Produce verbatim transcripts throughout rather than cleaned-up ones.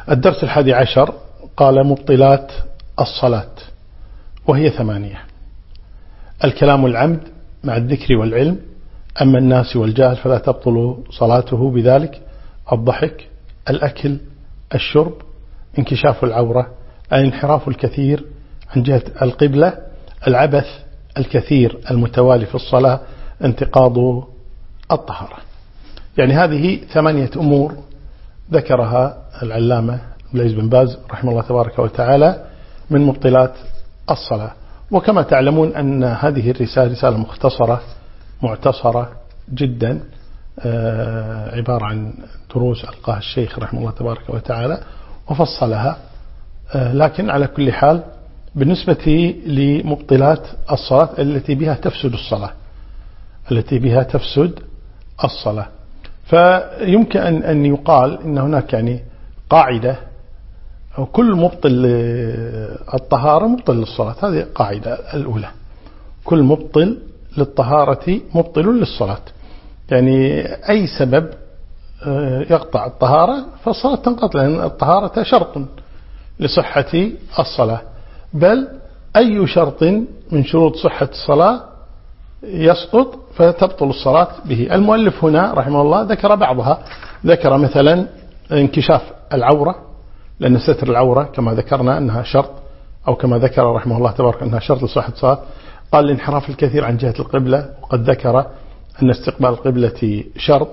الدرس الحادي عشر قال مبطلات الصلاة، وهي ثمانية: الكلام العمد مع الذكر والعلم، أما الناس والجهل فلا تبطل صلاته بذلك: الضحك، الأكل، الشرب، انكشاف العورة، الانحراف الكثير عن جهة القبلة، العبث الكثير المتوالي في الصلاة، انتقاض الطهارة. يعني هذه ثمانية أمور ذكرها العلامة عبد العزيز بن باز رحمه الله تبارك وتعالى من مبطلات الصلاة. وكما تعلمون أن هذه الرسالة رسالة مختصرة معتصرة جدا، عبارة عن دروس ألقاها الشيخ رحمه الله تبارك وتعالى وفصلها. لكن على كل حال بالنسبة لمبطلات الصلاة التي بها تفسد الصلاة التي بها تفسد الصلاة فيمكن أن يقال إن هناك يعني قاعدة: كل مبطل الطهارة مبطل للصلاة. هذه قاعدة الأولى: كل مبطل للطهارة مبطل للصلاة. يعني أي سبب يقطع الطهارة فالصلاة تنقطع، لأن الطهارة شرط لصحة الصلاة، بل أي شرط من شروط صحة الصلاة يسقط فتبطل الصلاة به. المؤلف هنا رحمه الله ذكر بعضها، ذكر مثلا انكشاف العورة، لأن ستر العورة كما ذكرنا أنها شرط، أو كما ذكر رحمه الله تبارك أنها شرط لصحة الصلاة. قال الانحراف الكثير عن جهة القبلة، وقد ذكر أن استقبال القبلة شرط.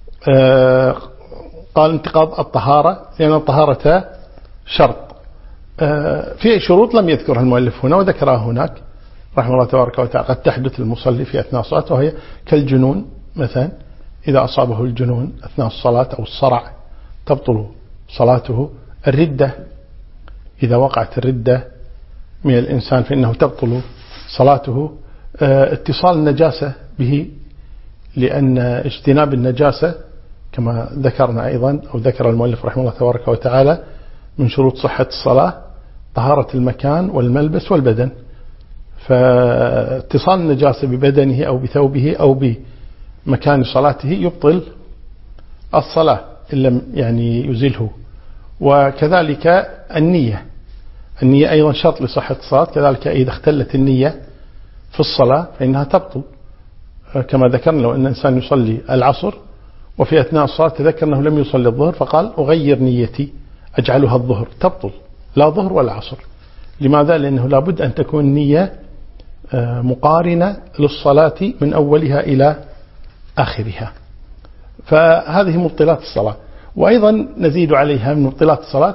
قال انتقاض الطهارة، لأن الطهارة شرط. في شروط لم يذكرها المؤلف هنا وذكرها هناك رحمه الله تبارك وتعالى، قد تحدث للمصلي في أثناء الصلاة، وهي كالجنون مثلا، إذا أصابه الجنون أثناء الصلاة أو الصرع تبطل صلاته. الردة، إذا وقعت الردة من الإنسان فإنه تبطل صلاته. اتصال النجاسة به، لأن اجتناب النجاسة كما ذكرنا أيضا أو ذكر المؤلف رحمه الله تبارك وتعالى من شروط صحة الصلاة طهارة المكان والملبس والبدن. فاتصال النجاسة ببدنه أو بثوبه أو بمكان صلاته يبطل الصلاة إن لم يعني يزله. وكذلك النية، النية أيضا شرط لصحة الصلاة، كذلك إذا اختلت النية في الصلاة فإنها تبطل. كما ذكرنا لو أن إنسان يصلي العصر وفي أثناء الصلاة تذكر أنه لم يصلي الظهر فقال أغير نيتي أجعلها الظهر، تبطل، لا ظهر ولا عصر. لماذا؟ لأنه لابد أن تكون نية مقارنة للصلاة من أولها إلى آخرها. فهذه مبطلات الصلاة. وأيضا نزيد عليها من مبطلات الصلاة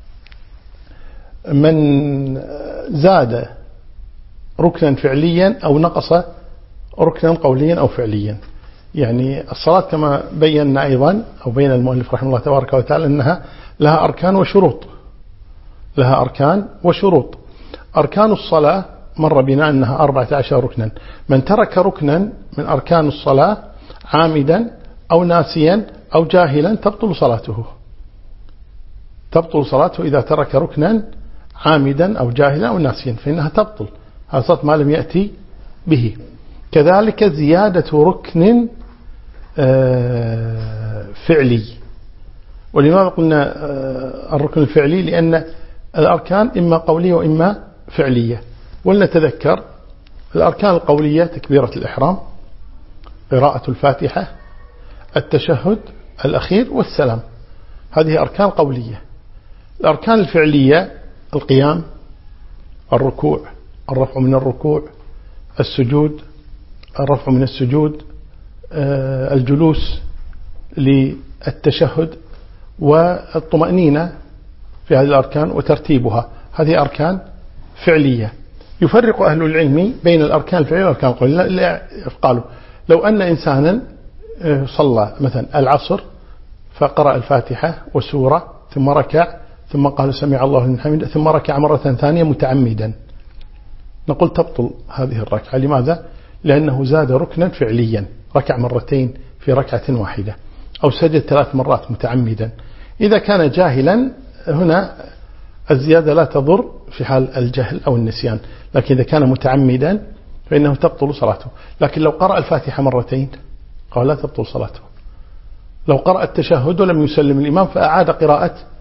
من زاد ركنا فعليا أو نقص ركنا قوليا أو فعليا. يعني الصلاة كما بينا أيضا أو بين المؤلف رحمه الله تبارك وتعالى أنها لها أركان وشروط لها أركان وشروط. أركان الصلاة مر بنا أنها أربعة عشر ركنا. من ترك ركنا من أركان الصلاة عامدا أو ناسيا أو جاهلا تبطل صلاته تبطل صلاته إذا ترك ركنا عامدا أو جاهلا أو ناسيا فإنها تبطل، هذا صلاة ما لم يأتي به. كذلك زيادة ركن فعلي. ولماذا قلنا الركن الفعلي؟ لأن الأركان إما قولية وإما فعلية. ولنتذكر الأركان القولية: تكبيرة الإحرام، قراءة الفاتحة، التشهد الأخير والسلام. هذه أركان قولية. الأركان الفعلية: القيام، الركوع، الرفع من الركوع، السجود، الرفع من السجود، الجلوس للتشهد، والطمأنينة في هذه الأركان وترتيبها. هذه أركان فعلية. يفرق أهل العلم بين الأركان الفعلية والأركان القولية. قالوا لو أن إنسانا صلى مثلا العصر فقرأ الفاتحة وسورة ثم ركع ثم قال سمع الله لمن حمده ثم ركع مرة ثانية متعمدا، نقول تبطل هذه الركعة. لماذا؟ لأنه زاد ركنا فعليا، ركع مرتين في ركعة واحدة، أو سجد ثلاث مرات متعمدا. إذا كان جاهلا هنا الزيادة لا تضر في حال الجهل أو النسيان، لكن إذا كان متعمدا فإنه تبطل صلاته. لكن لو قرأ الفاتحة مرتين قال لا تبطل صلاته. لو قرأ التشهد ولم يسلم الإمام فأعاد قراءة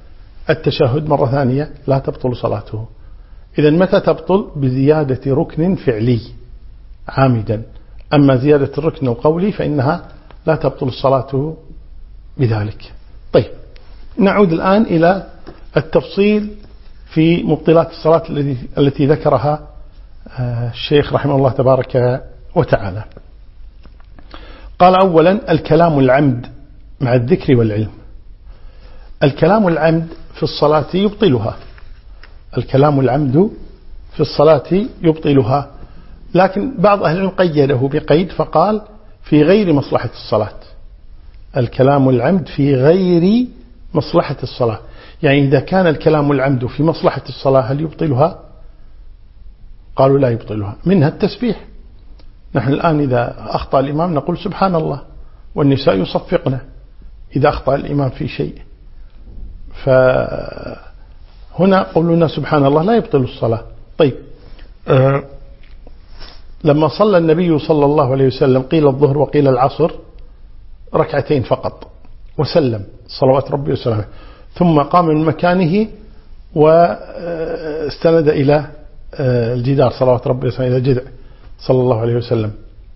التشهد مرة ثانية لا تبطل صلاته. إذا متى تبطل؟ بزيادة ركن فعلي عامدا، أما زيادة الركن القولي فإنها لا تبطل الصلاة بذلك. طيب، نعود الآن إلى التفصيل في مبطلات الصلاة التي ذكرها الشيخ رحمه الله تبارك وتعالى. قال أولا الكلام العمد مع الذكر والعلم. الكلام العمد في الصلاة يبطلها، الكلام العمد في الصلاة يبطلها، لكن بعض أهل العلم قيده بقيد فقال في غير مصلحة الصلاة. الكلام العمد في غير مصلحة الصلاة، يعني إذا كان الكلام العمد في مصلحة الصلاة هل يبطلها؟ قالوا لا يبطلها. منها التسبيح، نحن الآن إذا أخطأ الإمام نقول سبحان الله، والنساء يصفقنا إذا أخطأ الإمام في شيء، فهنا قولنا سبحان الله لا يبطل الصلاة. طيب، أه لما صلى النبي صلى الله عليه وسلم قيل الظهر وقيل العصر ركعتين فقط وسلم صلوات ربي وسلامه، ثم قام من مكانه واستند إلى الجدار صلوات ربي وسلامه، إلى الجذع صلى الله عليه وسلم.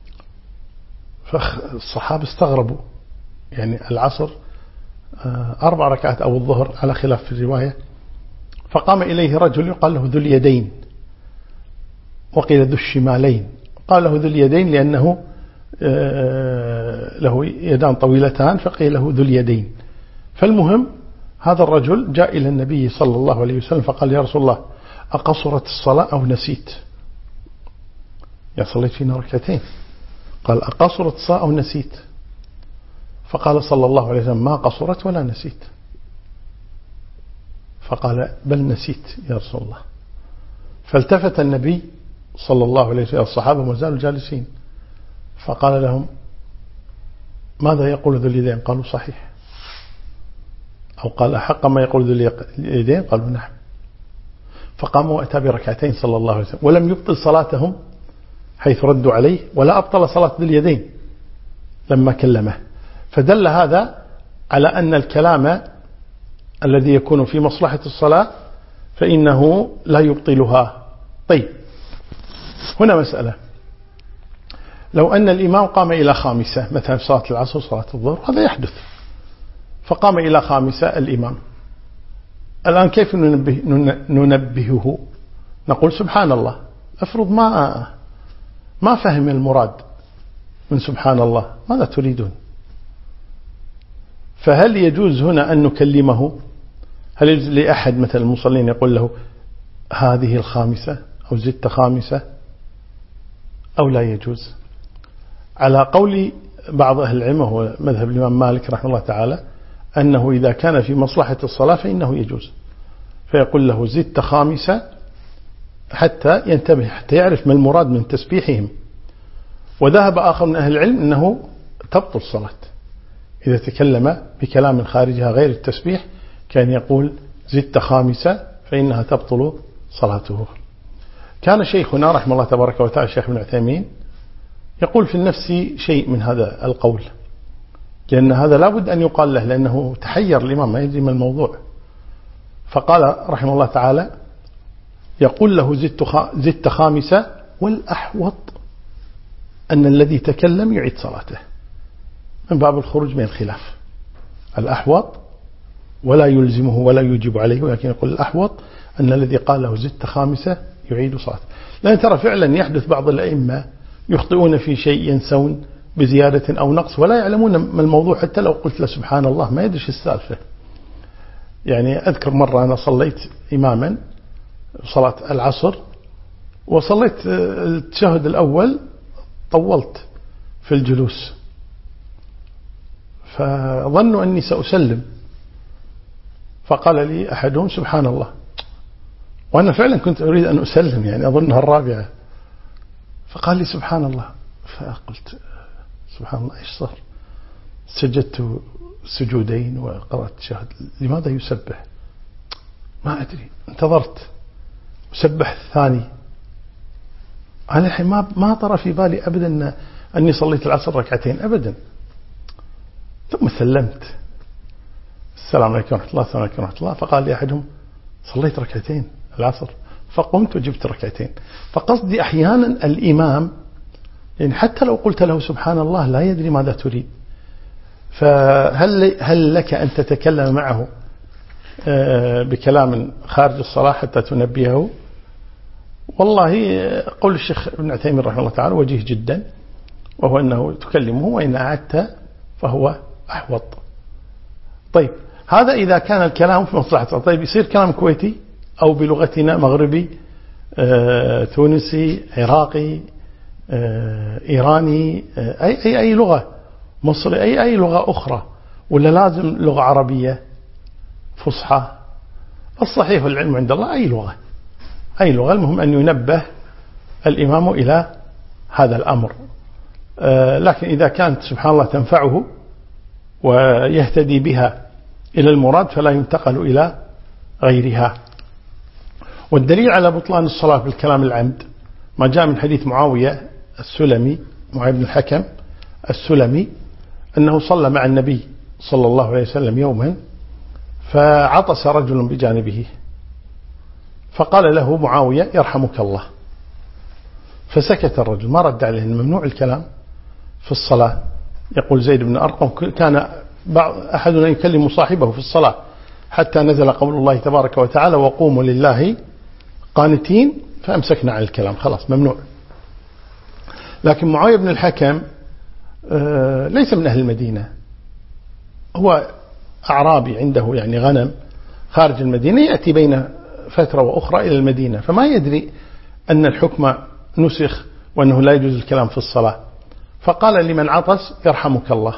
فالصحابة استغربوا، يعني العصر أربع ركعات أو الظهر على خلاف في الرواية. فقام إليه رجل يقال له ذو اليدين، وقيل ذو الشمالين. قال له ذو اليدين لأنه له يدان طويلتان، فقيل له ذو اليدين. فالمهم هذا الرجل جاء إلى النبي صلى الله عليه وسلم فقال يا رسول الله أقصرت الصلاة أو نسيت؟ يا صليت فينا ركعتين. قال أقصرت الصلاة أو نسيت؟ فقال صلى الله عليه وسلم ما قصرت ولا نسيت. فقال بل نسيت يا رسول الله. فالتفت النبي صلى الله عليه وسلم الصحابة ما زالوا جالسين، فقال لهم ماذا يقول ذو اليدين؟ قالوا صحيح، أو قال حق ما يقول ذو اليدين؟ قالوا نعم. فقام وأتى بركعتين صلى الله عليه وسلم، ولم يبطل صلاتهم حيث ردوا عليه، ولا أبطل صلاة ذو اليدين لما كلمه. فدل هذا على أن الكلام الذي يكون في مصلحة الصلاة فإنه لا يبطلها. طيب، هنا مسألة، لو أن الإمام قام إلى خامسة مثلا في صلاة العصر صلاة الظهر، هذا يحدث، فقام إلى خامسة الإمام، الآن كيف ننبه ننبهه؟ نقول سبحان الله. أفرض ما ما فهم المراد من سبحان الله، ماذا تريدون؟ فهل يجوز هنا أن نكلمه؟ هل يجوز لأحد مثل المصلين يقول له هذه الخامسة أو زدت خامسة أو لا يجوز؟ على قول بعض أهل العلم وهو مذهب الإمام مالك رحمه الله تعالى أنه إذا كان في مصلحة الصلاة فإنه يجوز، فيقول له زدت خامسة حتى ينتبه، حتى يعرف ما المراد من تسبيحهم. وذهب آخر من أهل العلم أنه تبطل الصلاة إذا تكلم بكلام خارجها غير التسبيح، كان يقول زدت خامسة فإنها تبطل صلاته. كان شيخنا رحمه الله تبارك وتعالى الشيخ ابن عثيمين يقول في النفس شيء من هذا القول، لأن هذا لابد أن يقال له، لأنه تحير الإمام ما يدري ما الموضوع. فقال رحمه الله تعالى يقول له زدت خامسة، والأحوط أن الذي تكلم يعيد صلاته من باب الخروج من الخلاف. الأحوط ولا يلزمه ولا يجب عليه، ولكن يقول الأحوط أن الذي قال له زدت خامسة يعيد صلاته. لأن ترى فعلا يحدث بعض الأئمة يخطئون في شيء، ينسون بزيادة أو نقص ولا يعلمون ما الموضوع، حتى لو قلت له سبحان الله ما يدري السالفة. يعني أذكر مرة أنا صليت إماما صلاة العصر، وصليت التشهد الأول طولت في الجلوس، فظنوا أني سأسلم، فقال لي أحدهم سبحان الله، وأنا فعلا كنت أريد أن أسلم، يعني أظنها الرابعة، فقال لي سبحان الله. فقلت سبحان الله إيش صار؟ سجدت سجودين وقرأت شهد، لماذا يسبح؟ ما أدري، انتظرت وسبح الثاني. أنا الحين ما ما طرى في بالي أبدا أني صليت العصر ركعتين أبدا. ثم سلمت السلام عليكم ورحمة الله السلام عليكم ورحمة الله. فقال لي أحدهم صليت ركعتين العصر، فقمت وجبت ركعتين. فقصدي أحيانا الإمام يعني حتى لو قلت له سبحان الله لا يدري ماذا تريد، فهل هل لك أن تتكلم معه بكلام خارج الصلاة حتى تنبهه؟ والله قول الشيخ ابن عثيمين رحمه الله تعالى وجيه جدا، وهو أنه تكلمه وإن أعدت فهو أحوط. طيب هذا إذا كان الكلام في مصلحة. طيب يصير كلام كويتي أو بلغتنا مغربي آه، تونسي عراقي آه، إيراني آه، أي, أي, أي لغة مصري أي, أي لغة أخرى، ولا لازم لغة عربية فصحى؟ الصحيح والعلم عند الله أي لغة أي لغة، المهم أن ينبه الإمام إلى هذا الأمر. آه، لكن إذا كانت سبحان الله تنفعه ويهتدي بها إلى المراد فلا ينتقل إلى غيرها. والدليل على بطلان الصلاة بالكلام العمد ما جاء من حديث معاوية السلمي معاوية بن الحكم السلمي أنه صلى مع النبي صلى الله عليه وسلم يوما فعطس رجل بجانبه، فقال له معاوية يرحمك الله، فسكت الرجل ما رد عليه. ممنوع الكلام في الصلاة. يقول زيد بن أرقم كان أحدنا يكلم صاحبه في الصلاة حتى نزل قول الله تبارك وتعالى وقوموا لله قانتين، فأمسكنا عن الكلام خلاص ممنوع. لكن معاوية بن الحكم ليس من أهل المدينة، هو أعرابي عنده يعني غنم خارج المدينة، يأتي بين فترة وأخرى إلى المدينة، فما يدري أن الحكم نسخ وأنه لا يجوز الكلام في الصلاة، فقال لمن عطس يرحمك الله،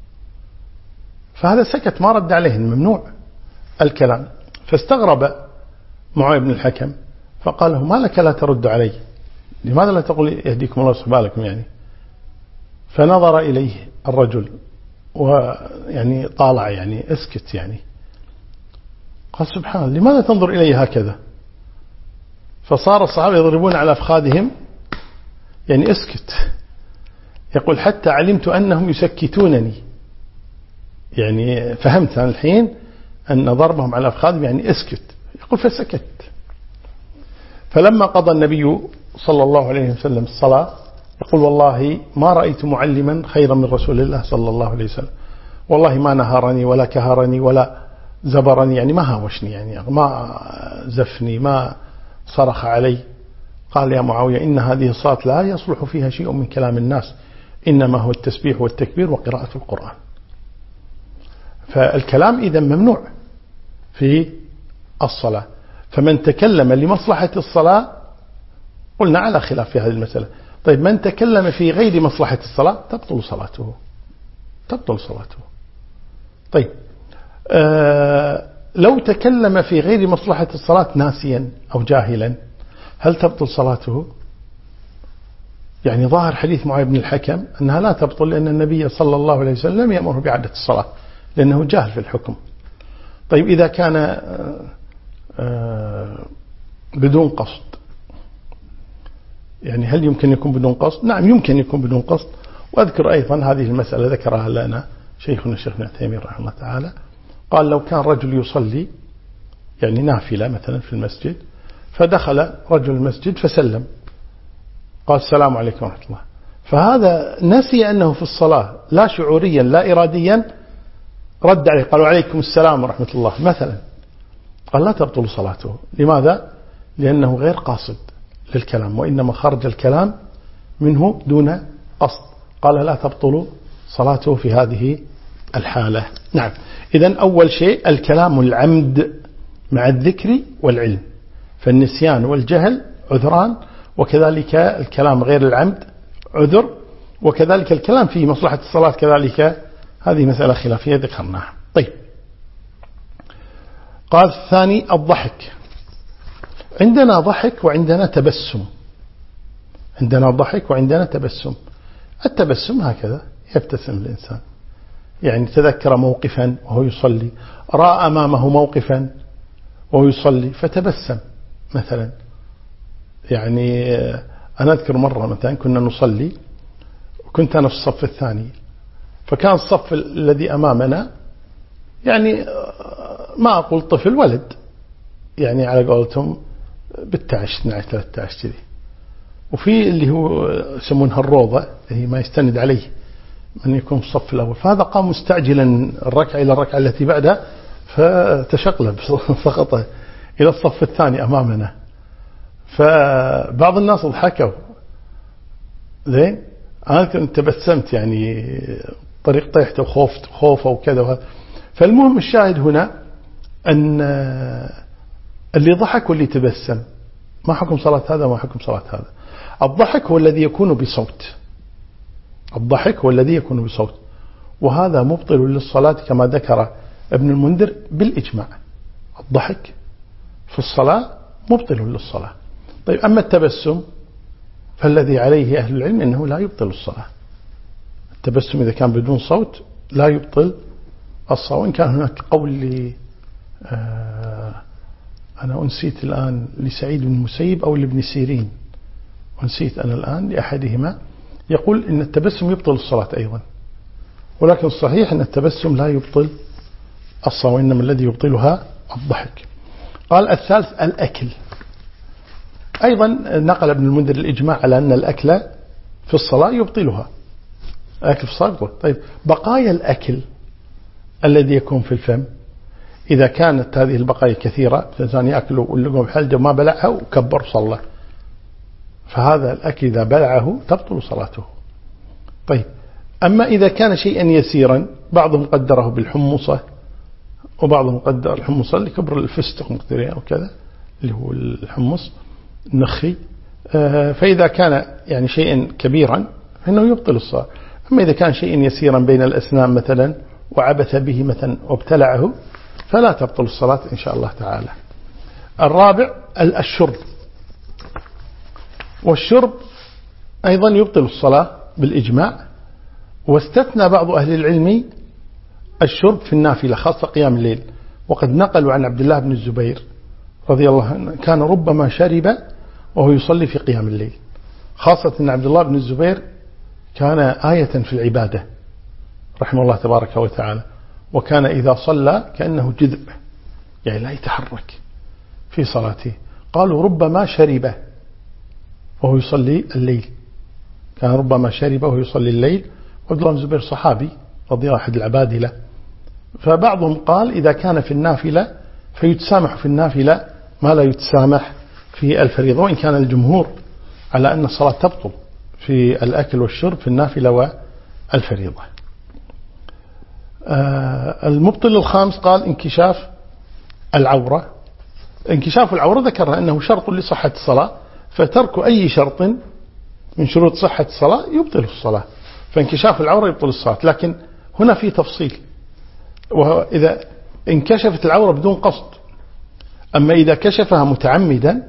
فهذا سكت ما رد عليه ممنوع الكلام. فاستغرب معاوية بن الحكم فقال له ما لك لا ترد علي، لماذا لا تقول يهديكم الله ويصلح بالكم يعني؟ فنظر إليه الرجل ويعني طالع يعني اسكت يعني، قال سبحان الله لماذا تنظر إلي هكذا؟ فصار الصحابة يضربون على أفخاذهم يعني اسكت. يقول حتى علمت أنهم يسكتونني، يعني فهمت أنا الحين أن ضربهم على أفخاذهم يعني اسكت. يقول فسكت. فلما قضى النبي صلى الله عليه وسلم الصلاة يقول والله ما رأيت معلما خيرا من رسول الله صلى الله عليه وسلم، والله ما نهرني ولا كهرني ولا زبرني، يعني ما هاوشني يعني ما زفني ما صرخ علي. قال يا معاوية إن هذه الصلاة لا يصلح فيها شيء من كلام الناس، إنما هو التسبيح والتكبير وقراءة القرآن. فالكلام إذا ممنوع في الصلاة. فمن تكلم لمصلحة الصلاة قلنا على خلاف في هذه المسألة. طيب من تكلم في غير مصلحة الصلاة تبطل صلاته تبطل صلاته. طيب آه لو تكلم في غير مصلحة الصلاة ناسيا أو جاهلا هل تبطل صلاته؟ يعني ظاهر حديث معاوية بن الحكم أنها لا تبطل، لأن النبي صلى الله عليه وسلم يأمر بإعادة الصلاة لأنه جاهل في الحكم. طيب إذا كان آه آه بدون قصد، يعني هل يمكن يكون بدون قصد؟ نعم يمكن يكون بدون قصد. وأذكر أيضا هذه المسألة ذكرها لنا شيخنا الشيخ ابن عثيمين رحمه الله تعالى، قال لو كان رجل يصلي يعني نافلة مثلا في المسجد، فدخل رجل المسجد فسلم قال السلام عليكم ورحمة الله، فهذا نسي أنه في الصلاة لا شعوريا لا إراديا، رد عليه قالوا عليكم السلام ورحمة الله مثلا، قال لا تبطل صلاته. لماذا؟ لأنه غير قاصد للكلام، وإنما خرج الكلام منه دون قصد. قال لا تبطل صلاته في هذه الحالة. نعم. إذن أول شيء الكلام العمد مع الذكر والعلم، فالنسيان والجهل عذران، وكذلك الكلام غير العمد عذر، وكذلك الكلام في مصلحة الصلاة كذلك هذه مسألة خلافية ذكرناها. طيب قال الثاني الضحك. عندنا ضحك وعندنا تبسم، عندنا ضحك وعندنا تبسم. التبسم هكذا يبتسم الإنسان، يعني تذكر موقفا وهو يصلي، رأى أمامه موقفا وهو يصلي فتبسم مثلا. يعني أنا أذكر مرة مثلا كنا نصلي وكنت أنا في الصف الثاني، فكان الصف الذي أمامنا يعني ما أقول طفل، ولد يعني على قولتهم بالتعش اثني عشر ثلاثة عشر كذي. وفي اللي هو يسمونها الروضة هي ما يستند عليه من يكون في الصف الأول، فهذا قام مستعجلا الركعة إلى الركعة التي بعدها فتشقلب سقط إلى الصف الثاني أمامنا. فبعض الناس ضحكوا زين، أنا كنت تبسمت يعني طريق طيحته وخوفت خوفه وكذا. فالمهم الشاهد هنا أن اللي ضحك واللي تبسم ما حكم صلاة هذا وما حكم صلاة هذا. الضحك هو الذي يكون بصوت، الضحك هو الذي يكون بصوت، وهذا مبطل للصلاة كما ذكر ابن المنذر بالإجماع. الضحك في الصلاة مبطل للصلاة. طيب أما التبسم فالذي عليه أهل العلم أنه لا يبطل الصلاة. التبسم إذا كان بدون صوت لا يبطل الصلاة. وإن كان هناك قول لي آه أنا أنسيت الآن لسعيد بن المسيب أو لابن سيرين، ونسيت أنا الآن لأحدهما، يقول إن التبسم يبطل الصلاة أيضا، ولكن الصحيح أن التبسم لا يبطل الصلاة، وإنما الذي يبطلها الضحك. قال الثالث الأكل. أيضا نقل ابن المنذر الإجماع على أن الأكل في الصلاة يبطلها، الأكل في الصلاة يبطل. طيب بقايا الأكل الذي يكون في الفم، إذا كانت هذه البقايا كثيرة، الإنسان يأكل واللقمة بحلقه ما بلعها وكبر صلى، فهذا الأكل إذا بلعه تبطل صلاته. طيب أما إذا كان شيئا يسيرا، بعضهم قدره بالحمصة وبعضهم قدر الحمصة اللي كبر الفستق مقدرين أو كذا اللي هو الحمص النخي، فإذا كان يعني شيئا كبيرا فإنه يبطل الصلاة. أما إذا كان شيئا يسيرا بين الأسنان مثلا وعبث به مثلا وابتلعه فلا تبطل الصلاة إن شاء الله تعالى. الرابع الشرب، والشرب أيضا يبطل الصلاة بالإجماع، واستثنى بعض أهل العلم الشرب في النافلة خاصة قيام الليل. وقد نقلوا عن عبد الله بن الزبير رضي الله عنه كان ربما شرب وهو يصلي في قيام الليل، خاصة أن عبد الله بن الزبير كان آية في العبادة رحمه الله تبارك وتعالى، وكان إذا صلى كأنه جذب يعني لا يتحرك في صلاته. قالوا ربما شرب وهو يصلي الليل، كان ربما شرب وهو يصلي الليل. وعبد الله بن الزبير صحابي رضي الله أحد العبادلة. فبعضهم قال إذا كان في النافلة فيتسامح في النافلة ما لا يتسامح في الفريضة، وإن كان الجمهور على أن الصلاة تبطل في الأكل والشرب في النافلة والفريضة. آه المبطل الخامس قال انكشاف العورة. انكشاف العورة ذكرنا أنه شرط لصحة الصلاة، فترك أي شرط من شروط صحة الصلاة يبطل الصلاة، فانكشاف العورة يبطل الصلاة. لكن هنا في تفصيل، وهو إذا انكشفت العورة بدون قصد. أما إذا كشفها متعمدا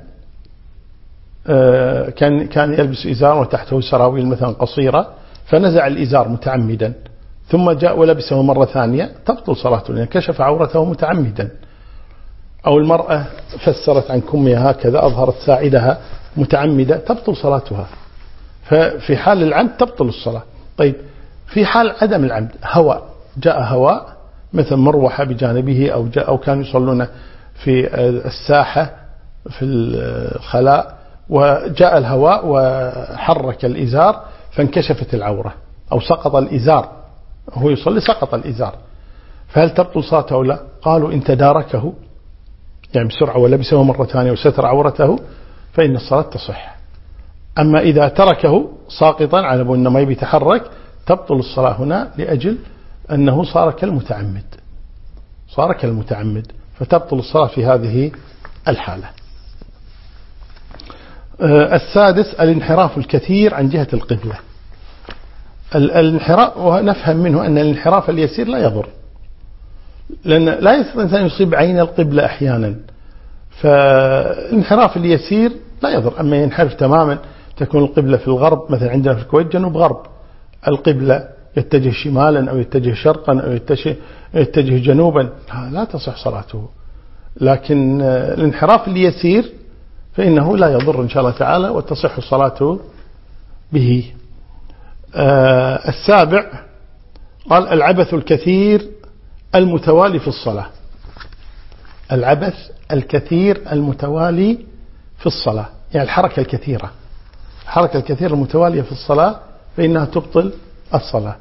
كان كان يلبس إزار وتحته سراويل مثلا قصيرة فنزع الإزار متعمدا ثم جاء ولبسه مرة ثانية تبطل صلاته لأن كشف عورته متعمدا. أو المرأة فسرت عن كمها هكذا أظهرت ساعدها متعمدة تبطل صلاتها. ففي حال العمد تبطل الصلاة. طيب في حال عدم العمد هواء، جاء هواء مثل مروحة بجانبه أو جاء أو كانوا يصلون في الساحة في الخلاء وجاء الهواء وحرك الإزار فانكشفت العورة أو سقط الإزار، هو يصلي سقط الإزار، فهل تبطل صلاته أو لا؟ قالوا إن تداركه يعني بسرعة ولبسه مرة ثانية وستر عورته فإن الصلاة تصح. أما إذا تركه ساقطا على أنه ما يتحرك تبطل الصلاة هنا لأجل أنه صار كالمتعمد، صار كالمتعمد فتبطل الصلاة في هذه الحالة. السادس الانحراف الكثير عن جهة القبلة. الانحراف ونفهم منه أن الانحراف اليسير لا يضر، لأن لا يستطيع الإنسان يصيب عين القبلة أحيانا، فالانحراف اليسير لا يضر. أما ينحرف تماما تكون القبلة في الغرب مثلا عندنا في الكويت جنوب غرب، القبلة يتجه شمالا أو يتجه شرقا أو يتجه, يتجه جنوبا لا تصح صلاته. لكن الانحراف اليسير فإنه لا يضر إن شاء الله تعالى وتصح صلاته به. آه السابع قال العبث الكثير المتوالي في الصلاة، العبث الكثير المتوالي في الصلاة، يعني الحركة الكثيرة، الحركة الكثيرة المتوالية في الصلاة فإنها تبطل الصلاة.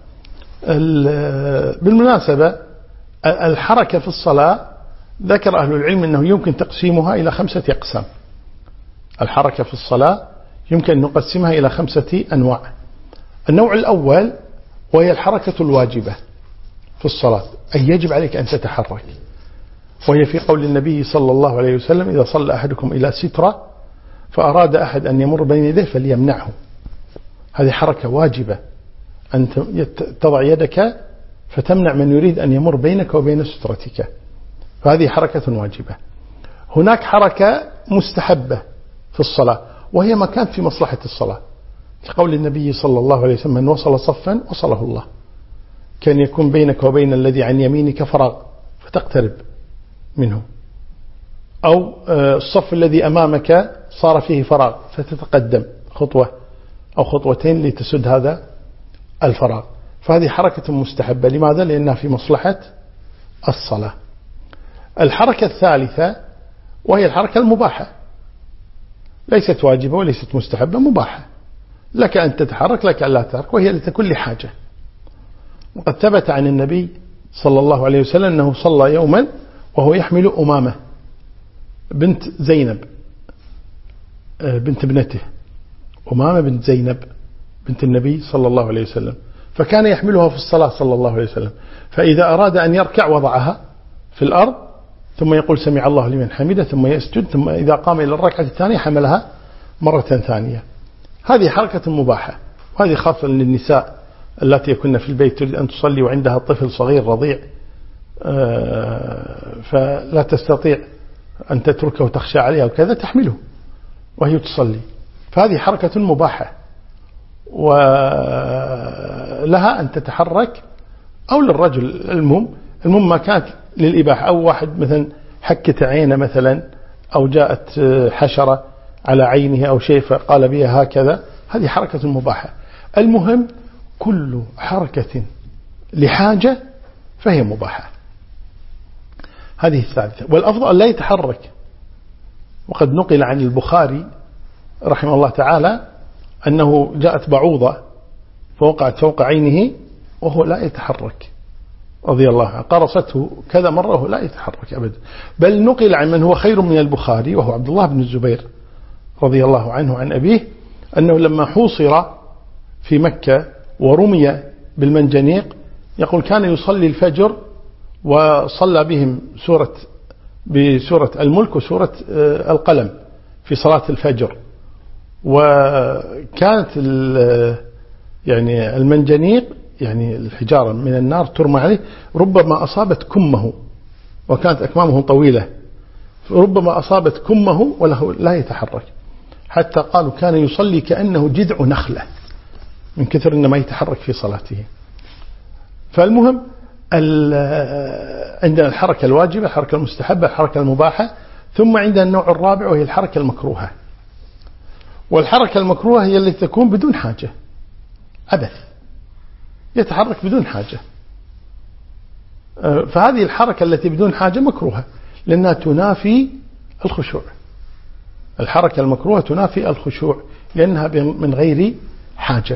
بالمناسبة الحركة في الصلاة ذكر أهل العلم أنه يمكن تقسيمها إلى خمسة أقسام. الحركة في الصلاة يمكن أن نقسمها إلى خمسة أنواع. النوع الأول وهي الحركة الواجبة في الصلاة، أي يجب عليك أن تتحرك، وهي في قول النبي صلى الله عليه وسلم: إذا صلى أحدكم إلى سترة فأراد أحد أن يمر بين يديه فليمنعه. هذه حركة واجبة، أن تضع يدك فتمنع من يريد أن يمر بينك وبين سترتك، فهذه حركة واجبة. هناك حركة مستحبة في الصلاة، وهي ما كانت في مصلحة الصلاة، كقول النبي صلى الله عليه وسلم: من وصل صفا وصله الله. كان يكون بينك وبين الذي عن يمينك فراغ فتقترب منه، أو الصف الذي أمامك صار فيه فراغ فتتقدم خطوة أو خطوتين لتسد هذا الفراغ، فهذه حركة مستحبة. لماذا؟ لأنها في مصلحة الصلاة. الحركة الثالثة وهي الحركة المباحة، ليست واجبة وليست مستحبة، مباحة، لك أن تتحرك لك أن لا تتحرك، وهي لتكون لحاجة. وقد ثبت عن النبي صلى الله عليه وسلم أنه صلى يوما وهو يحمل أمامة بنت زينب بنت ابنته، أمامة بنت زينب بنت النبي صلى الله عليه وسلم، فكان يحملها في الصلاة صلى الله عليه وسلم، فإذا أراد أن يركع وضعها في الأرض ثم يقول: سمع الله لمن حمده، ثم يسجد، ثم إذا قام إلى الركعة الثانية حملها مرة ثانية. هذه حركة مباحة، وهذه خاصة للنساء التي يكن في البيت تريد أن تصلي وعندها طفل صغير رضيع فلا تستطيع أن تتركه وتخشى عليها وكذا، تحمله وهي تصلي، فهذه حركة مباحة، ولها أن تتحرك، أو للرجل. المهم المهم ما كانت للإباحة، أو واحد مثلا حكت عينه مثلا، أو جاءت حشرة على عينه أو شيء فقال بها هكذا، هذه حركة مباحة. المهم كل حركة لحاجة فهي مباحة. هذه الثالثة. والأفضل أن لا يتحرك، وقد نقل عن البخاري رحمه الله تعالى أنه جاءت بعوضة فوقعت فوق عينه وهو لا يتحرك رضي الله عنه، قرصته كذا مرة وهو لا يتحرك أبدا. بل نقل عن من هو خير من البخاري وهو عبد الله بن الزبير رضي الله عنه عن أبيه أنه لما حوصر في مكة ورمي بالمنجنيق يقول: كان يصلي الفجر وصلى بهم سورة بسورة الملك وسورة القلم في صلاة الفجر، وكانت يعني المنجنيق يعني الحجارة من النار ترمى عليه، ربما أصابت كمه، وكانت أكمامه طويلة، ربما أصابت كمه وله لا يتحرك، حتى قالوا كان يصلي كأنه جذع نخلة من كثر إنما يتحرك في صلاته. فالمهم عندنا الحركة الواجبة، الحركة المستحبة، الحركة المباحة، ثم عندنا النوع الرابع وهي الحركة المكروهة. والحركة المكروهة هي التي تكون بدون حاجة، عبث، يتحرك بدون حاجة، فهذه الحركة التي بدون حاجة مكروهة لأنها تنافي الخشوع. الحركة المكروهة تنافي الخشوع لأنها من غير حاجة،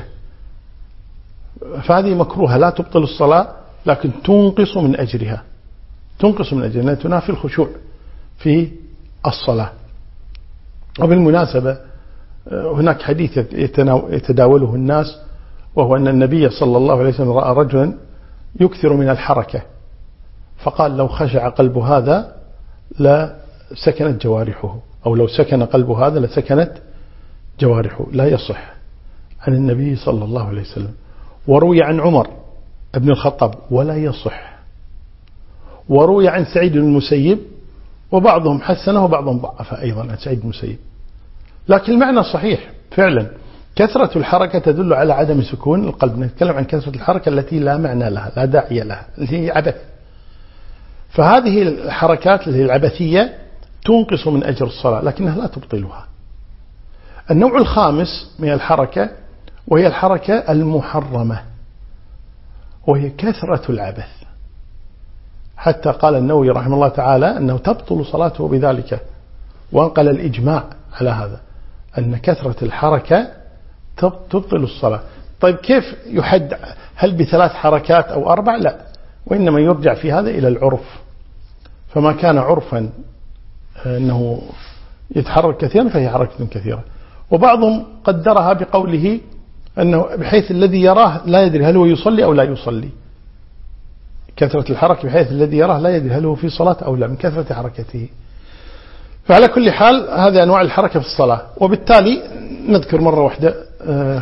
فهذه مكروهة لا تبطل الصلاة لكن تنقص من أجرها، تنقص من أجرها لأنها تنافي الخشوع في الصلاة. وبالمناسبة هناك حديث يتداوله الناس، وهو أن النبي صلى الله عليه وسلم رأى رجلا يكثر من الحركة فقال: لو خشع قلب هذا لا سكنت جوارحه، أو لو سكن قلب هذا لسكنت جوارحه. لا يصح عن النبي صلى الله عليه وسلم. وروي عن عمر ابن الخطاب ولا يصح، وروي عن سعيد بن المسيب، وبعضهم حسنه وبعضهم ضعفه أيضا عن سعيد بن المسيب، لكن المعنى صحيح فعلا. كثرة الحركة تدل على عدم سكون القلب. نتكلم عن كثرة الحركة التي لا معنى لها، لا داعي لها، اللي هي عبث. فهذه الحركات اللي هي العبثية تنقص من أجر الصلاة لكنها لا تبطلها. النوع الخامس من الحركة وهي الحركة المحرمة، وهي كثرة العبث. حتى قال النووي رحمه الله تعالى أنه تبطل صلاته بذلك، وانقل الإجماع على هذا أن كثرة الحركة تبطل الصلاة. طيب كيف يحد؟ هل بثلاث حركات أو أربع؟ لا، وإنما يرجع في هذا إلى العرف، فما كان عرفا أنه يتحرك كثيرا فهي حركة كثيرة. وبعضهم قدرها بقوله أنه بحيث الذي يراه لا يدري هل هو يصلي أو لا يصلي، كثرة الحركة بحيث الذي يراه لا يدري هل هو في صلاة أو لا من كثرة حركته. فعلى كل حال هذه أنواع الحركة في الصلاة. وبالتالي نذكر مرة واحدة، أه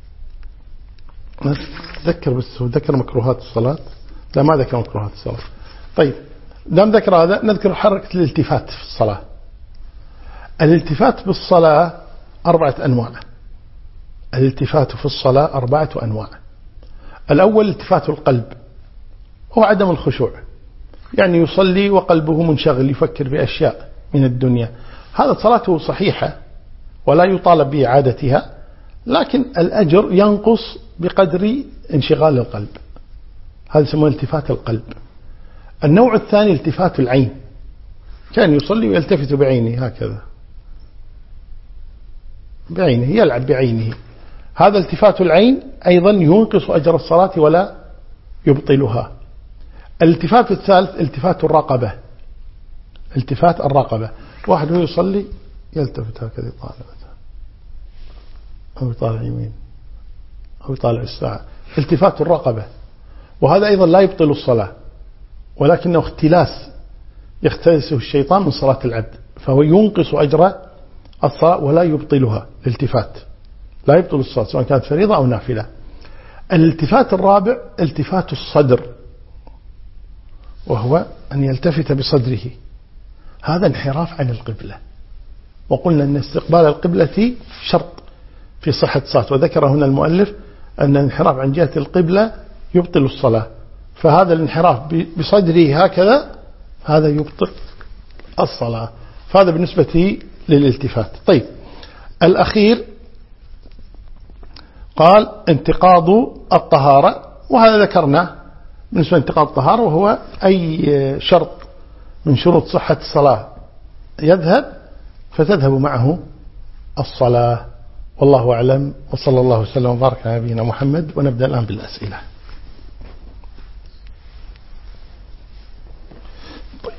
نذكر بس ذكر مكروهات الصلاة، لا ما ذكر مكروهات الصلاة. طيب دام ذكر هذا نذكر حركة الالتفات في الصلاة. الالتفات بالصلاة أربعة أنواع. الالتفات في الصلاة أربعة أنواع. الأول التفات القلب، هو عدم الخشوع، يعني يصلي وقلبه منشغل يفكر بأشياء من الدنيا، هذا صلاته صحيحة ولا يطالب بإعادتها، لكن الأجر ينقص بقدر انشغال القلب، هذا يسمى التفات القلب. النوع الثاني التفات العين، كان يصلي ويلتفت بعينه هكذا، بعينه يلعب بعينه، هذا التفات العين أيضا ينقص أجر الصلاة ولا يبطلها. الالتفات الثالث التفات الرقبة، التفات الرقبة، واحد هو يصلي يلتفت هكذا يطالع أو يطالع يمين أو يطالع الساعة، التفات الرقبة، وهذا أيضا لا يبطل الصلاة، ولكنه اختلاس يختلسه الشيطان من صلاة العبد، فهو ينقص أجر الصلاة ولا يبطلها. الالتفات لا يبطل الصلاة سواء كانت فريضة أو نافلة. الالتفات الرابع التفات الصدر، وهو أن يلتفت بصدره، هذا انحراف عن القبلة، وقلنا أن استقبال القبلة شرط في صحة الصلاة، وذكر هنا المؤلف أن الانحراف عن جهة القبلة يبطل الصلاة، فهذا الانحراف بصدره هكذا هذا يبطل الصلاة، فهذا بالنسبة للالتفات. طيب الأخير قال انتقاض الطهارة، وهذا ذكرناه بالنسبة لانتقاض الطهارة، وهو أي شرط من شروط صحة الصلاة يذهب فتذهب معه الصلاة. والله أعلم، وصلى الله وسلم وبارك على نبينا محمد. ونبدأ الآن بالأسئلة. طيب.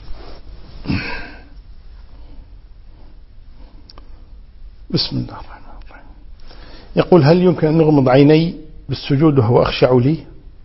بسم الله الرحمن الرحيم. يقول هل يمكن أن نغمض عيني بالسجود وهو أخشع لي؟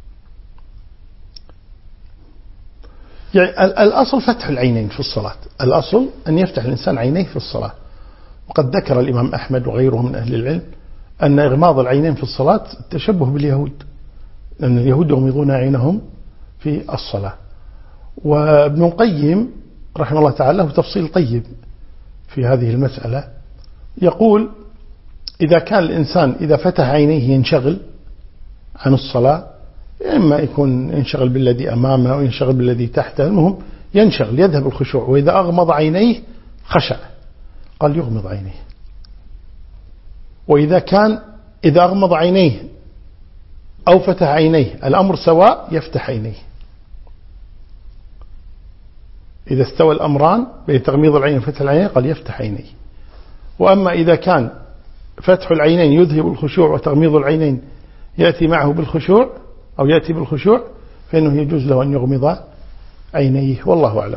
يعني الأصل فتح العينين في الصلاة، الأصل أن يفتح الإنسان عينيه في الصلاة، وقد ذكر الإمام أحمد وغيره من أهل العلم أن إغماض العينين في الصلاة تشبه باليهود، لأن اليهود يغمضون عينهم في الصلاة. وابن القيم رحمه الله تعالى له تفصيل طيب في هذه المسألة، يقول إذا كان الإنسان إذا فتح عينيه ينشغل عن الصلاة، إما يكون ينشغل بالذي أمامه أو ينشغل بالذي تحته، المهم ينشغل يذهب الخشوع، وإذا أغمض عينيه خشع، قال يغمض عينيه. وإذا كان إذا أغمض عينيه أو فتح عينيه الأمر سواء يفتح عينيه، إذا استوى الأمران بين تغميض العين وفتح العينين قال يفتح عينيه. وأما إذا كان فتح العينين يذهب الخشوع وتغميض العينين يأتي معه بالخشوع أو يأتي بالخشوع فإنه يجوز له أن يغمض عينيه، والله أعلم.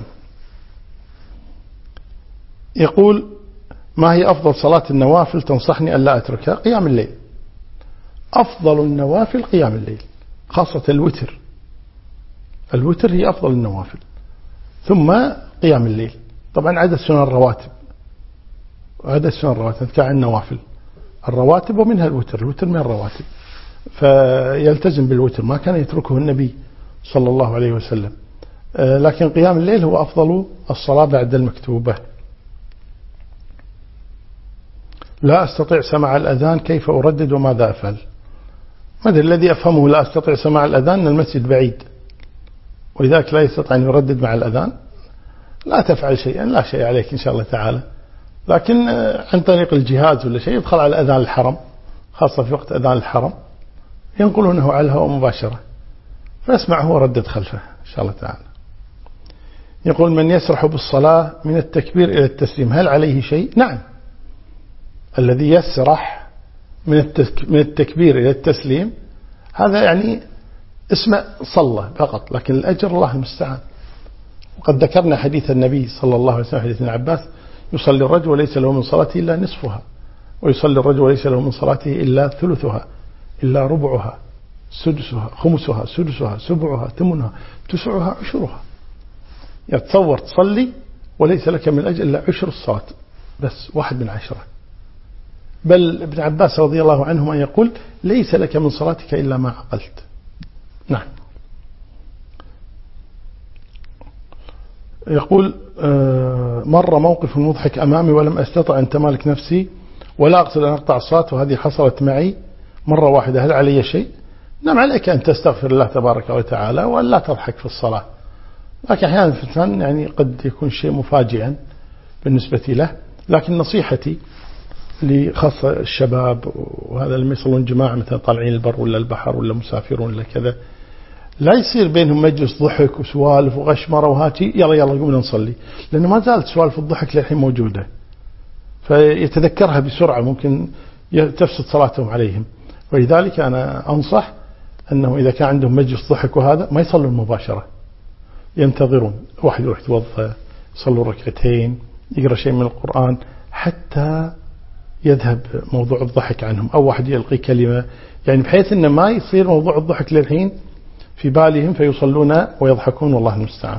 يقول ما هي أفضل صلاة النوافل تنصحني ألا أتركها؟ قيام الليل، أفضل النوافل قيام الليل، خاصة الوتر، الوتر هي أفضل النوافل، ثم قيام الليل. طبعا عدد سنن الرواتب، عدد سنن الرواتب كعن النوافل، الرواتب ومنها الوتر، الوتر من الرواتب، فيلتزم بالوتر، ما كان يتركه النبي صلى الله عليه وسلم. لكن قيام الليل هو أفضل الصلاة بعد المكتوبة. لا أستطيع سماع الأذان، كيف أردد وماذا أفعل؟ ماذا الذي أفهمه لا أستطيع سماع الأذان أن المسجد بعيد، ولذلك لا يستطيع أن يردد مع الأذان، لا تفعل شيئا، لا شيء عليك إن شاء الله تعالى، لكن عن طريق الجهاز ولا شيء يدخل على أذان الحرم، خاصة في وقت أذان الحرم ينقلونه على الهواء مباشرة، فاسمعه وردد خلفه إن شاء الله تعالى. يقول من يسرح بالصلاة من التكبير إلى التسليم هل عليه شيء؟ نعم، الذي يسرح من من التكبير إلى التسليم هذا يعني اسمه صلى فقط، لكن الأجر الله المستعان. وقد ذكرنا حديث النبي صلى الله عليه وسلم حديث ابن عباس يصلي الرجل وليس له من صلاته إلا نصفها، ويصلي الرجل وليس له من صلاته إلا ثلثها إلا ربعها سدسها خمسها سدسها سبعها ثمنها تسعها عشرها. يتصور تصلي وليس لك من الأجر إلا عشر الصلاة، بس واحد من عشرة. بل ابن عباس رضي الله عنهما يقول ليس لك من صلاتك إلا ما عقلت. نعم. يقول مر موقف مضحك أمامي ولم أستطع أن تمالك نفسي ولا أقصد أن أقطع الصلاة، وهذه حصلت معي مرة واحدة، هل علي شيء؟ نعم، عليك أن تستغفر الله تبارك وتعالى وأن لا تضحك في الصلاة، لكن أحيانا في الفن يعني قد يكون شيء مفاجئا بالنسبة له. لكن نصيحتي لخاصة الشباب وهذا لما يصلون جماعة مثلا طالعين البر ولا البحر ولا مسافرون ولا كذا، لا يصير بينهم مجلس ضحك وسوالف وغشمرة وهاتي يلا يلا قومنا نصلي، لأنه ما زالت سوالف الضحك للحين موجودة، فيتذكرها بسرعة ممكن تفسد صلاتهم عليهم. ولذلك أنا أنصح أنه إذا كان عندهم مجلس ضحك وهذا ما يصلون مباشرة، ينتظرون، واحد يروح يتوضأ يصلوا ركعتين يقرأ شيء من القرآن حتى يذهب موضوع الضحك عنهم، أو واحد يلقي كلمة، يعني بحيث أن ما يصير موضوع الضحك للحين في بالهم فيصلون ويضحكون، والله المستعان.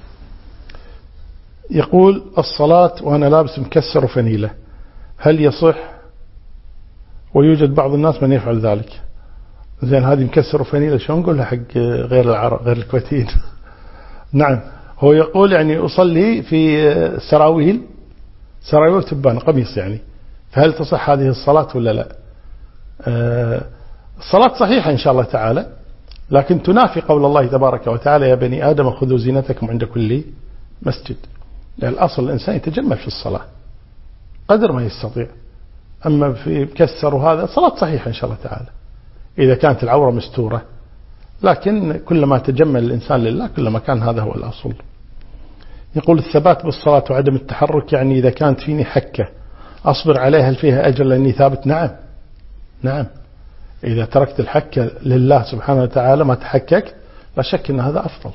يقول الصلاة وأنا لابس مكسر وفنيلة هل يصح؟ ويوجد بعض الناس من يفعل ذلك. زين، هذه مكسر وفنيلة شو نقولها حق غير العرب غير الكويتيين؟ نعم، هو يقول يعني أصلي في سراويل سراويل تبان قميص يعني، فهل تصح هذه الصلاة ولا لا؟ آه الصلاة صحيحة إن شاء الله تعالى، لكن تنافي قول الله تبارك وتعالى يا بني آدم خذوا زينتكم عند كل مسجد. لأن الأصل الإنسان يتجمل في الصلاة قدر ما يستطيع، أما في كسر وهذا صلاة صحيحة إن شاء الله تعالى إذا كانت العورة مستورة، لكن كلما تجمل الإنسان لله كلما كان هذا هو الأصل. يقول الثبات بالصلاة وعدم التحرك، يعني إذا كانت فيني حكة أصبر عليها هل فيها أجر لأني ثابت؟ نعم نعم، إذا تركت الحكة لله سبحانه وتعالى ما تحككت لا شك أن هذا أفضل.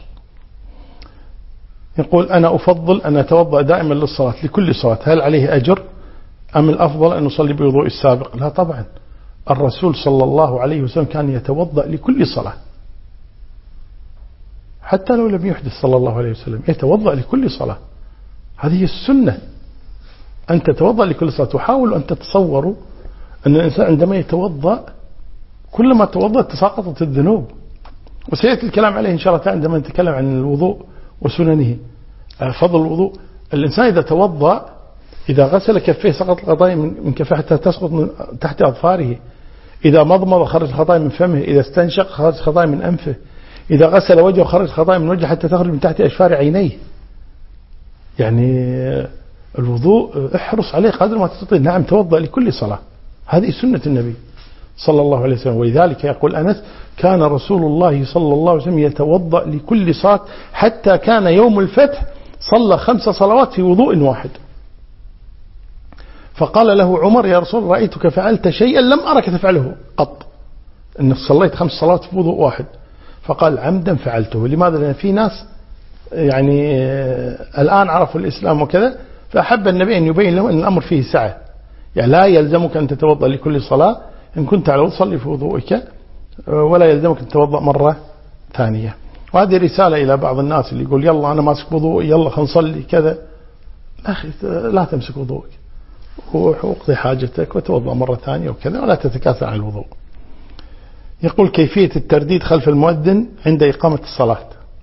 يقول أنا أفضل أن أتوضأ دائما للصلاة لكل صلاة، هل عليه أجر أم الأفضل أن نصلي بوضوء السابق؟ لا طبعا، الرسول صلى الله عليه وسلم كان يتوضأ لكل صلاة حتى لو لم يحدث صلى الله عليه وسلم، يتوضأ لكل صلاة، هذه السنة أن تتوضأ لكل صلاة. وحاولوا أن تتصوروا أن الإنسان عندما يتوضأ كلما توضأ تساقطت الذنوب، وسيأتي الكلام عليه إن شاء الله عندما نتكلم عن الوضوء وسننه فضل الوضوء. الإنسان إذا توضأ إذا غسل كفيه سقط الخطايا من كفيه حتى تسقط من تحت أظفاره، إذا مضمض خرج الخطايا من فمه، إذا استنشق خرج الخطايا من أنفه، إذا غسل وجهه خرج الخطايا من وجهه حتى تخرج من تحت أشفار عينيه. يعني الوضوء احرص عليه قدر ما تستطيع. نعم، توضأ لكل صلاة، هذه سنة النبي صلى الله عليه وسلم. ولذلك يقول أنس كان رسول الله صلى الله عليه وسلم يتوضأ لكل صلاة حتى كان يوم الفتح صلى خمس صلوات في وضوء واحد. فقال له عمر يا رسول رأيتك فعلت شيئا لم أرك تفعله قط، أنك صليت خمس صلوات في وضوء واحد. فقال عمدا فعلته. لماذا؟ لأن في ناس يعني الآن عرفوا الإسلام وكذا، فأحب النبي أن يبين لهم أن الأمر فيه سعة، يعني لا يلزمك أن تتوضأ لكل صلاة، إن كنت على وضوء صلي في وضوءك ولا يلزمك أن تتوضأ مرة ثانية. وهذه رسالة إلى بعض الناس اللي يقول يلا أنا ماسك وضوء يلا خلينا نصلي كذا. أخي لا تمسك وضوءك، روح واقضي حاجتك وتوضأ مرة ثانية وكذا، ولا تتكاسل عن الوضوء. يقول كيفية الترديد خلف المؤذن عند إقامة الصلاة.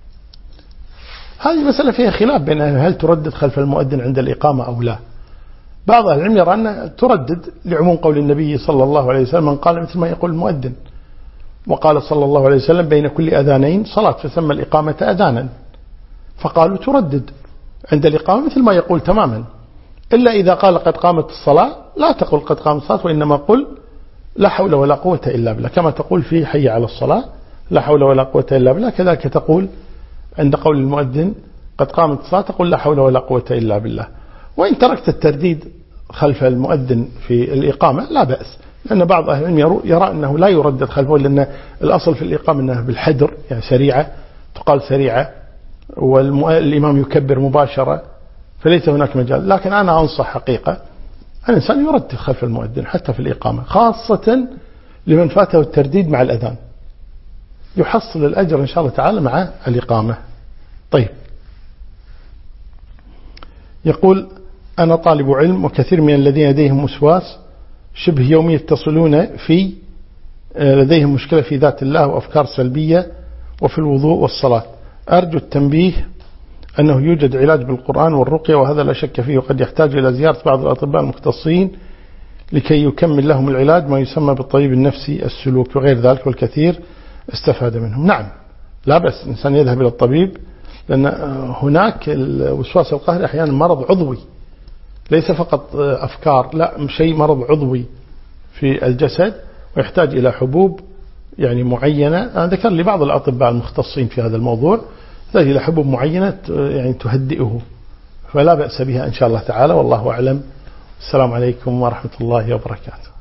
هذه مسألة فيها خلاف بين هل تردد خلف المؤذن عند الإقامة أو لا. بعض أهل العلم يرى أن تردد لعموم قول النبي صلى الله عليه وسلم من قال مثل ما يقول المؤذن، وقال صلى الله عليه وسلم بين كل أذانين صلاة فسمى الإقامة أذانا، فقالوا تردد عند الإقامة مثل ما يقول تماما، إلا إذا قال قد قامت الصلاة لا تقول قد قامت الصلاة، وإنما قل لا حول ولا قوة إلا بالله، كما تقول في حي على الصلاة لا حول ولا قوة إلا بالله، كذلك تقول عند قول المؤذن قد قامت الصلاة تقول لا حول ولا قوة إلا بالله. وإن تركت الترديد خلف المؤذن في الإقامة لا بأس، لأن بعض أهل العلم يرى أنه لا يردد خلفه، لأن الأصل في الإقامة أنها بالحدر، يعني سريعة، تقال سريعة، والإمام يكبر مباشرة، فليس هناك مجال. لكن أنا أنصح حقيقة الإنسان يردد خلف المؤذن حتى في الإقامة، خاصة لمن فاته الترديد مع الأذان، يحصل الأجر إن شاء الله تعالى مع الإقامة. طيب، يقول أنا طالب علم وكثير من الذين لديهم وسواس شبه يومي يتصلون في لديهم مشكلة في ذات الله وأفكار سلبية وفي الوضوء والصلاة. أرجو التنبيه أنه يوجد علاج بالقرآن والرقية، وهذا لا شك فيه، وقد يحتاج إلى زيارة بعض الأطباء المختصين لكي يكمل لهم العلاج، ما يسمى بالطبيب النفسي السلوك وغير ذلك، والكثير استفاد منهم. نعم، لا بس الإنسان يذهب إلى الطبيب، لأن هناك الوسواس القهري أحيانا مرض عضوي، ليس فقط أفكار، لا، شيء مرض عضوي في الجسد، ويحتاج إلى حبوب يعني معينة. أنا ذكر لي بعض الأطباء المختصين في هذا الموضوع، يحتاج إلى حبوب معينة يعني تهدئه، فلا بأس بها إن شاء الله تعالى، والله أعلم. السلام عليكم ورحمة الله وبركاته.